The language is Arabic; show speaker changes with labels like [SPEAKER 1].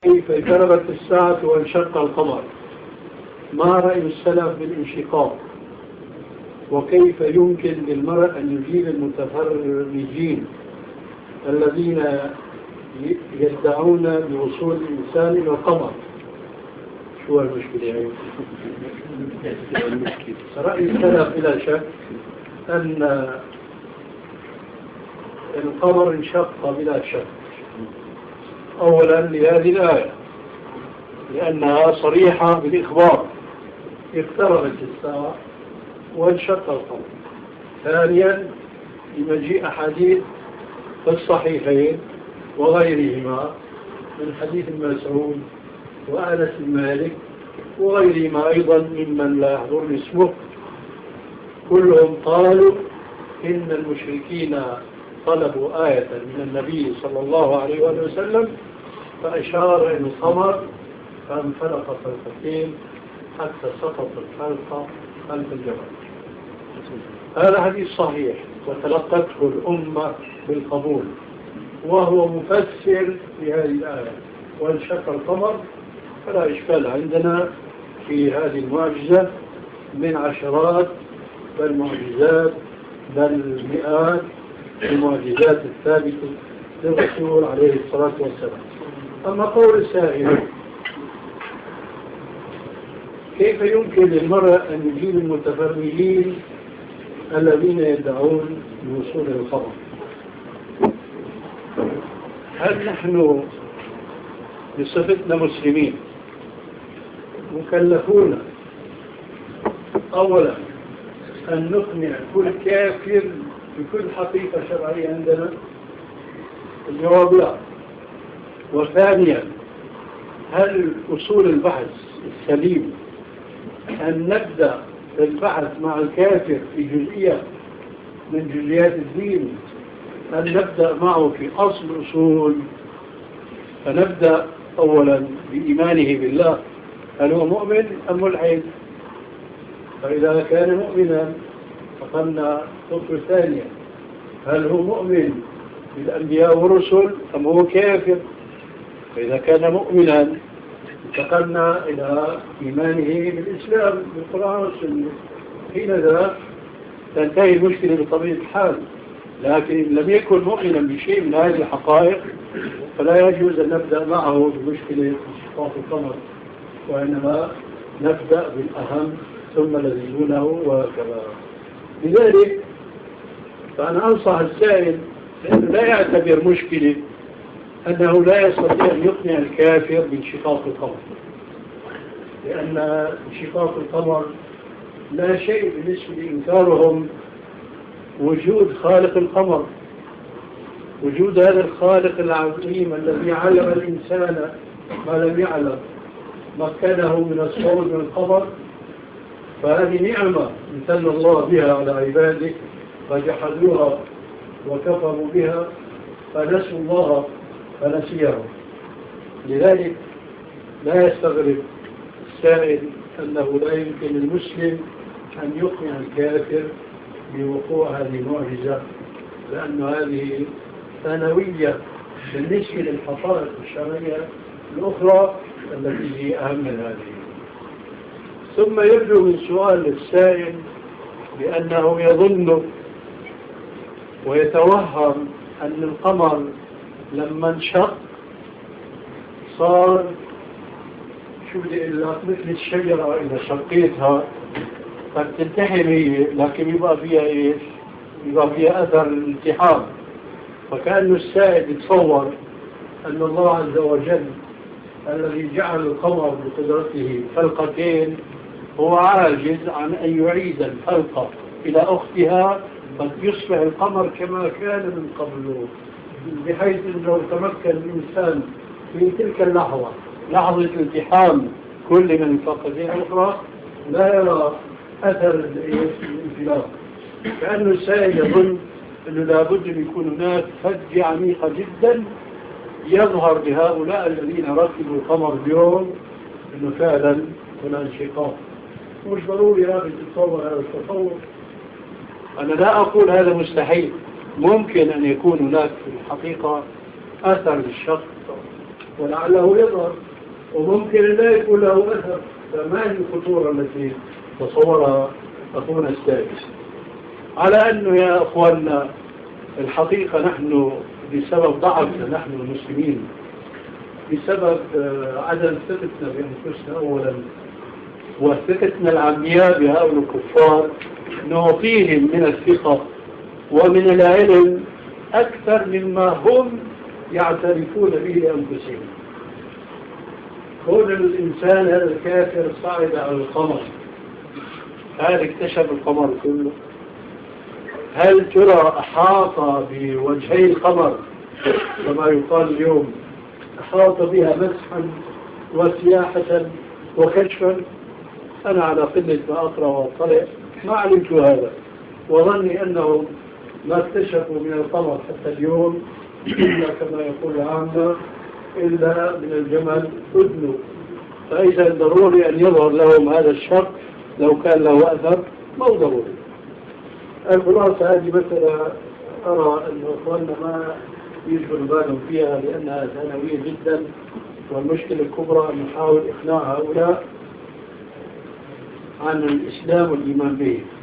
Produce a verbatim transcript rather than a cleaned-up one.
[SPEAKER 1] كيف اقتربت الساعة وانشق القمر؟ ما رأي السلف بالانشقاق؟ وكيف يمكن للمرء أن يجيب المتفرجين الذين يدعون بوصول الإنسان إلى القمر؟ شو المشكلة يعني؟ رأي السلف بلا شك أن القمر انشق بلا شك، أولا لهذه الآية لأنها صريحة بالإخبار، اقتربت الساعة وانشق القمر. ثانيا لمجيء حديث في الصحيحين وغيرهما من حديث ابن مسعود وأنس بن مالك وغيرهما أيضا ممن لا يحضرني اسمه، كلهم قالوا إن المشركين طلبوا آية من النبي صلى الله عليه وآله وسلم فأشار إلى القمر فانفلق فرقتين حتى سقط الحلقة خلف الجبل. هذا حديث صحيح وتلقته الأمة بالقبول، وهو مفسر لهذه الآية وانشق القمر. فلا إشكال عندنا في هذه المعجزة من عشرات بل معجزات بل مئات المعجزات الثابتة للرسول عليه الصلاة والسلام. أما قول السائل كيف يمكن للمرء أن يجيب المتفرجين الذين يدعون الوصول إلى القمر؟ هل نحن بصفتنا مسلمين مكلفون أولا أن نقنع كل كافر بكل حقيقة شرعية عندنا؟ الجواب لا. وثانيا هل أصول البحث السليم أن نبدأ البحث مع الكافر في جزئية من جزئيات الدين، أن نبدأ معه في أصل الأصول، فنبدأ أولا بإيمانه بالله، هل هو مؤمن أم ملحد؟ فإذا كان مؤمنا فقلنا خطوة ثانية، هل هو مؤمن بالأنبياء والرسل أم هو كافر؟ فإذا كان مؤمنا انتقلنا إلى إيمانه بالإسلام بالقرآن والسنة. حينذا تنتهي المشكلة بطبيعة الحال. لكن إن لم يكن مؤمنا بشيء من هذه الحقائق فلا يجوز أن نبدأ معه بمشكلة انشقاق القمر، وإنما نبدأ بالأهم ثم الذي دونه وكذا. لذلك فأنا أنصح السائل لأنه لا يعتبر مشكلة أنه لا يستطيع أن يقنع الكافر بانشقاق القمر، لأن انشقاق القمر لا شيء بالنسبة لإنكارهم وجود خالق القمر، وجود هذا الخالق العظيم الذي علم الإنسان ما لم يعلم، مكنه من الصعود من القمر. فهذه نعمة امتن الله بها على عباده فجحدوها وكفروا بها فنسوا الله فنسيهم. لذلك لا يستغرب السائل أنه لا يمكن للمسلم أن يقنع الكافر بوقوع هذه المعجزة، لأن هذه ثانوية بالنسبة للحقائق الشرعية الأخرى التي هي أهم من هذه. ثم يبدو من سؤال السائل بأنه يظن ويتوهم أن القمر لما انشق صار شو بدي أقول لك مثل الشجرة إذا شقيتها قد تنتحر هي، لكن يبقى فيها إيش؟ يبقى فيها أثر الالتحام. فكأن السائل يتصور أن الله عز وجل الذي جعل القمر بقدرته فلقتين هو عاجز عن أن يعيد الفلقة إلى أختها، قد يصبح القمر كما كان من قبله، بحيث أنه تمكن الإنسان في تلك اللحظة لحظة الالتحام كل من الفلقتين الأخرى لا يرى أثر الانفلاق. كأنه السائل يظن أنه لابد أن يكون هناك فجة عميقة جدا يظهر بهؤلاء الذين ركبوا القمر اليوم أنه فعلا هنا انشقاق. مش ضروري هذا تتصور هذا التصور. أنا لا أقول هذا مستحيل، ممكن أن يكون هناك في الحقيقة أثر للشق ولعله يظهر وممكن لا يكون له أثر. فما هي الخطورة التي تصورها أخونا السادس؟ على أنه يا أخواننا الحقيقة نحن بسبب ضعفنا نحن المسلمين، بسبب عدم ثقتنا بأنفسنا أولا وثقتنا العمياء بهؤلاء الكفار، نعطيهم من الثقة ومن العلم أكثر مما هم يعترفون به أنفسهم. كون الإنسان هذا الكافر صعد على القمر، هل اكتشف القمر كله؟ هل ترى أحاط بوجهي القمر كما يقال اليوم، أحاط بها مسحا وسياحة وكشفا؟ أنا على قلة ما أقرأ وأطلع ما علمت هذا، وظني أنهم ما اكتشفوا من القمر حتى اليوم إلا كما يقول العامة إلا من الجمل أذنه. فإذا ضروري أن يظهر لهم هذا الشر لو كان له أثر، ما هو ضروري. الخلاصة هذه مثلا أرى أن أخواننا ما يشغل بالهم فيها لأنها ثانوية جدا، والمشكلة الكبرى أن نحاول إقناع هؤلاء عن الإسلام والإيمان به.